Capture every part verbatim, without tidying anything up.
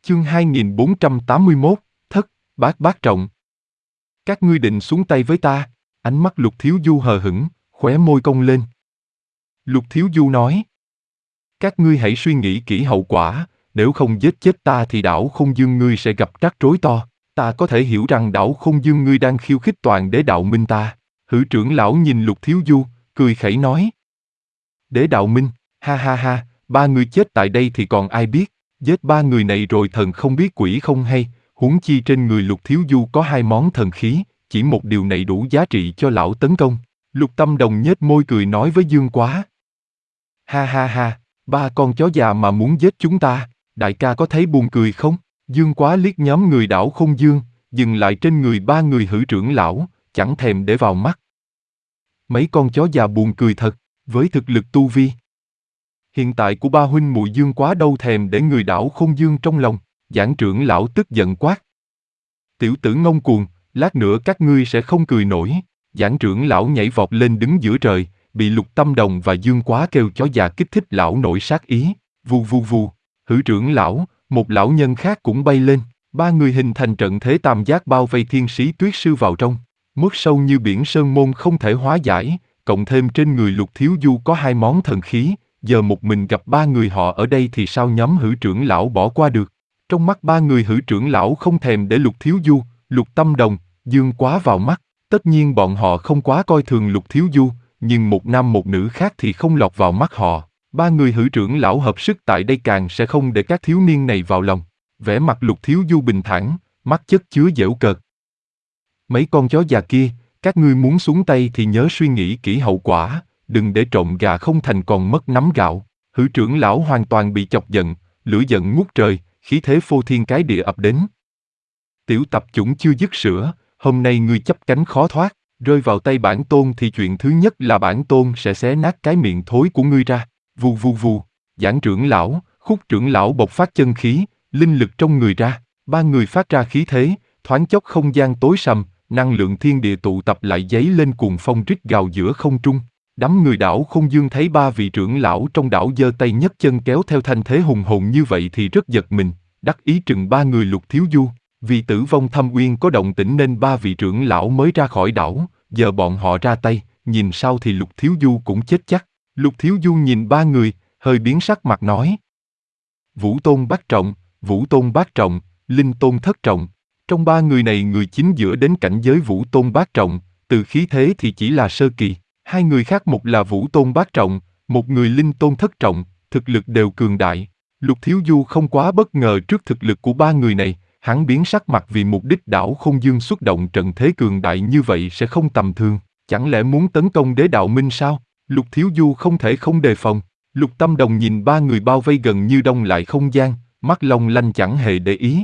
Chương hai nghìn bốn trăm tám mươi mốt, Thất, Bát Bát Trọng. Các ngươi định xuống tay với ta? Ánh mắt Lục Thiếu Du hờ hững, khóe môi cong lên. Lục Thiếu Du nói. Các ngươi hãy suy nghĩ kỹ hậu quả, nếu không giết chết ta thì đảo Không Dương ngươi sẽ gặp rắc rối to. Ta có thể hiểu rằng đảo Không Dương ngươi đang khiêu khích toàn đế đạo minh ta. Hử trưởng lão nhìn Lục Thiếu Du, cười khẩy nói. Đế đạo minh, ha ha ha, ba người chết tại đây thì còn ai biết. Giết ba người này rồi thần không biết quỷ không hay, huống chi trên người Lục Thiếu Du có hai món thần khí, chỉ một điều này đủ giá trị cho lão tấn công. Lục Tâm Đồng nhếch môi cười nói với Dương Quá. Ha ha ha, ba con chó già mà muốn giết chúng ta, đại ca có thấy buồn cười không? Dương Quá liếc nhóm người đảo Không Dương, dừng lại trên người ba người hử trưởng lão, chẳng thèm để vào mắt. Mấy con chó già buồn cười thật, với thực lực tu vi hiện tại của ba huynh muội Dương Quá đâu thèm để người đảo Không Dương trong lòng. Giảng trưởng lão tức giận quát. Tiểu tử ngông cuồng, lát nữa các ngươi sẽ không cười nổi. Giảng trưởng lão nhảy vọt lên đứng giữa trời, bị Lục Tâm Đồng và Dương Quá kêu chó già kích thích lão nổi sát ý. Vù vù vù, hử trưởng lão, một lão nhân khác cũng bay lên. Ba người hình thành trận thế tam giác bao vây Thiên Sĩ Tuyết Sư vào trong. Mức sâu như biển sơn môn không thể hóa giải, cộng thêm trên người Lục Thiếu Du có hai món thần khí. Giờ một mình gặp ba người họ ở đây thì sao nhóm hử trưởng lão bỏ qua được. Trong mắt ba người hử trưởng lão không thèm để Lục Thiếu Du, Lục Tâm Đồng, Dương Quá vào mắt. Tất nhiên bọn họ không quá coi thường Lục Thiếu Du, nhưng một nam một nữ khác thì không lọt vào mắt họ. Ba người hử trưởng lão hợp sức tại đây càng sẽ không để các thiếu niên này vào lòng. Vẻ mặt Lục Thiếu Du bình thản, mắt chất chứa giễu cợt. Mấy con chó già kia, các ngươi muốn xuống tay thì nhớ suy nghĩ kỹ hậu quả. Đừng để trộm gà không thành còn mất nắm gạo. Hử trưởng lão hoàn toàn bị chọc giận, lửa giận ngút trời, khí thế phô thiên cái địa ập đến. Tiểu tập chủng chưa dứt sữa, hôm nay ngươi chấp cánh khó thoát, rơi vào tay bản tôn thì chuyện thứ nhất là bản tôn sẽ xé nát cái miệng thối của ngươi ra. Vù vù vù, giảng trưởng lão, Khúc trưởng lão bộc phát chân khí, linh lực trong người ra, ba người phát ra khí thế, thoáng chốc không gian tối sầm, năng lượng thiên địa tụ tập lại dấy lên cuồng phong rít gào giữa không trung. Đám người đảo Không Dương thấy ba vị trưởng lão trong đảo giơ tay nhấc chân kéo theo thanh thế hùng hồn như vậy thì rất giật mình, đắc ý trừng ba người Lục Thiếu Du. Vì tử vong Thâm Uyên có động tĩnh nên ba vị trưởng lão mới ra khỏi đảo, giờ bọn họ ra tay, nhìn sau thì Lục Thiếu Du cũng chết chắc. Lục Thiếu Du nhìn ba người, hơi biến sắc mặt nói. Vũ Tôn Bát Trọng, Vũ Tôn Bát Trọng, Linh Tôn Thất Trọng. Trong ba người này người chính giữa đến cảnh giới Vũ Tôn Bát Trọng, từ khí thế thì chỉ là sơ kỳ. Hai người khác một là Vũ Tôn Bát Trọng, một người Linh Tôn Thất Trọng, thực lực đều cường đại. Lục Thiếu Du không quá bất ngờ trước thực lực của ba người này, hắn biến sắc mặt vì mục đích đảo Không Dương xuất động trận thế cường đại như vậy sẽ không tầm thường. Chẳng lẽ muốn tấn công đế đạo minh sao? Lục Thiếu Du không thể không đề phòng. Lục Tâm Đồng nhìn ba người bao vây gần như đông lại không gian, mắt long lanh chẳng hề để ý.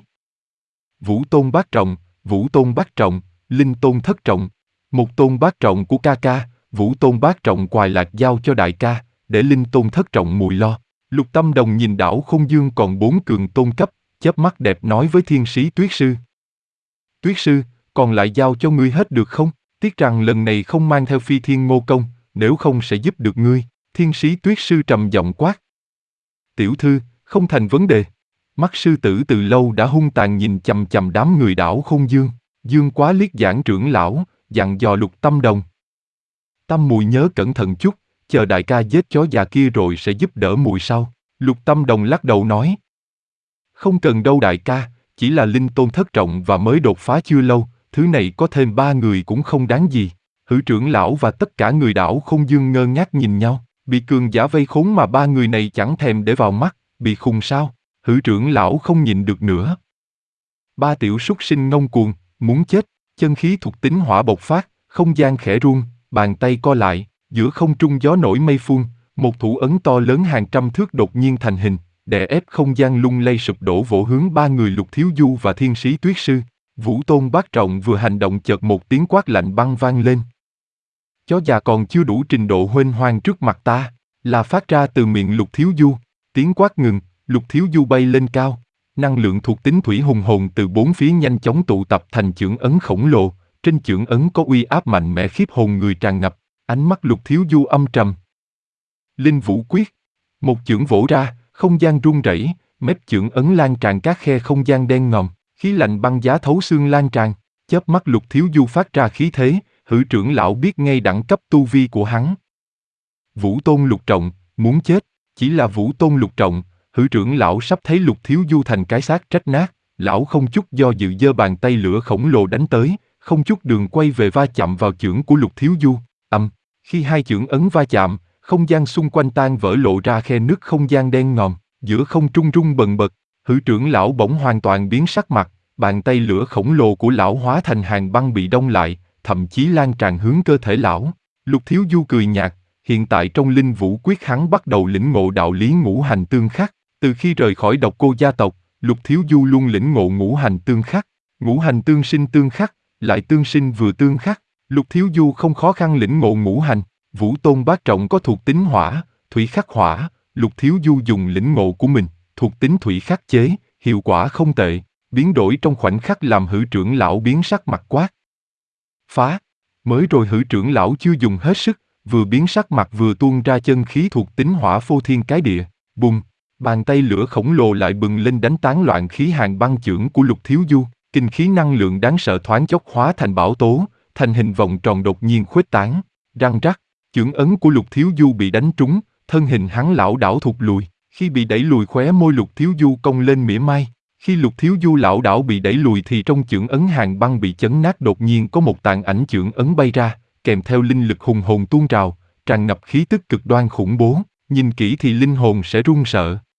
Vũ Tôn Bát Trọng, Vũ Tôn Bát Trọng, Linh Tôn Thất Trọng, một tôn bát trọng của ca ca. Vũ Tôn Bát Trọng quài lạc giao cho đại ca, để Linh Tôn Thất Trọng mùi lo. Lục Tâm Đồng nhìn đảo Không Dương còn bốn cường tôn cấp, chớp mắt đẹp nói với Thiên Sĩ Tuyết Sư. Tuyết Sư, còn lại giao cho ngươi hết được không? Tiếc rằng lần này không mang theo Phi Thiên Ngô Công, nếu không sẽ giúp được ngươi. Thiên Sĩ Tuyết Sư trầm giọng quát. Tiểu thư, không thành vấn đề. Mắt sư tử từ lâu đã hung tàn nhìn chằm chằm đám người đảo Không Dương. Dương Quá liếc giảng trưởng lão, dặn dò Lục Tâm Đồng. Tâm mùi nhớ cẩn thận chút, chờ đại ca giết chó già kia rồi sẽ giúp đỡ mùi sau. Lục Tâm Đồng lắc đầu nói. Không cần đâu đại ca, chỉ là Linh Tôn Thất Trọng và mới đột phá chưa lâu, thứ này có thêm ba người cũng không đáng gì. Hử trưởng lão và tất cả người đảo Không Dương ngơ ngác nhìn nhau, bị cường giả vây khốn mà ba người này chẳng thèm để vào mắt, bị khùng sao? Hử trưởng lão không nhịn được nữa. Ba tiểu súc sinh ngông cuồng, muốn chết, chân khí thuộc tính hỏa bộc phát, không gian khẽ run. Bàn tay co lại, giữa không trung gió nổi mây phun, một thủ ấn to lớn hàng trăm thước đột nhiên thành hình, đè ép không gian lung lay sụp đổ vỗ hướng ba người Lục Thiếu Du và Thiên Sĩ Tuyết Sư. Vũ Tôn Bát Trọng vừa hành động chợt một tiếng quát lạnh băng vang lên. Chó già còn chưa đủ trình độ huênh hoang trước mặt ta, là phát ra từ miệng Lục Thiếu Du. Tiếng quát ngừng, Lục Thiếu Du bay lên cao, năng lượng thuộc tính thủy hùng hồn từ bốn phía nhanh chóng tụ tập thành chưởng ấn khổng lồ. Trên chưởng ấn có uy áp mạnh mẽ khiếp hồn người tràn ngập, ánh mắt Lục Thiếu Du âm trầm. Linh Vũ Quyết, một chưởng vỗ ra, không gian rung rẩy, Mép chưởng ấn lan tràn các khe không gian đen ngòm, khí lạnh băng giá thấu xương lan tràn. Chớp mắt Lục Thiếu Du phát ra khí thế, Hử trưởng lão biết ngay đẳng cấp tu vi của hắn. Vũ Tôn Lục Trọng, muốn chết, chỉ là Vũ Tôn Lục Trọng, Hử trưởng lão sắp thấy Lục Thiếu Du thành cái xác rách nát, lão không chút do dự giơ bàn tay lửa khổng lồ đánh tới, không chút đường quay về va chạm vào chưởng của Lục Thiếu Du. Ầm, khi hai chưởng ấn va chạm, không gian xung quanh tan vỡ lộ ra khe nứt không gian đen ngòm, giữa không trung rung bần bật, Hử trưởng lão bỗng hoàn toàn biến sắc mặt, bàn tay lửa khổng lồ của lão hóa thành hàng băng bị đông lại, thậm chí lan tràn hướng cơ thể lão. Lục Thiếu Du cười nhạt, hiện tại trong Linh Vũ Quyết hắn bắt đầu lĩnh ngộ đạo lý ngũ hành tương khắc. Từ khi rời khỏi Độc Cô gia tộc, Lục Thiếu Du luôn lĩnh ngộ ngũ hành tương khắc. Ngũ hành tương sinh tương khắc, lại tương sinh vừa tương khắc. Lục Thiếu Du không khó khăn lĩnh ngộ ngũ hành. Vũ Tôn Bát Trọng có thuộc tính hỏa, thủy khắc hỏa. Lục Thiếu Du dùng lĩnh ngộ của mình, thuộc tính thủy khắc chế, hiệu quả không tệ. Biến đổi trong khoảnh khắc làm Hử trưởng lão biến sắc mặt quát. Phá! Mới rồi Hử trưởng lão chưa dùng hết sức, vừa biến sắc mặt vừa tuôn ra chân khí thuộc tính hỏa phô thiên cái địa. Bùng! Bàn tay lửa khổng lồ lại bừng lên đánh tán loạn khí hàng băng chưởng của Lục Thiếu Du. Kinh khí năng lượng đáng sợ thoáng chốc hóa thành bão tố, thành hình vòng tròn đột nhiên khuếch tán. Răng rắc, chưởng ấn của Lục Thiếu Du bị đánh trúng, thân hình hắn lảo đảo thụt lùi. Khi bị đẩy lùi khóe môi Lục Thiếu Du cong lên mỉa mai. Khi Lục Thiếu Du lảo đảo bị đẩy lùi thì trong chưởng ấn hàng băng bị chấn nát đột nhiên có một tàn ảnh chưởng ấn bay ra, kèm theo linh lực hùng hồn tuôn trào, tràn ngập khí tức cực đoan khủng bố, nhìn kỹ thì linh hồn sẽ run sợ.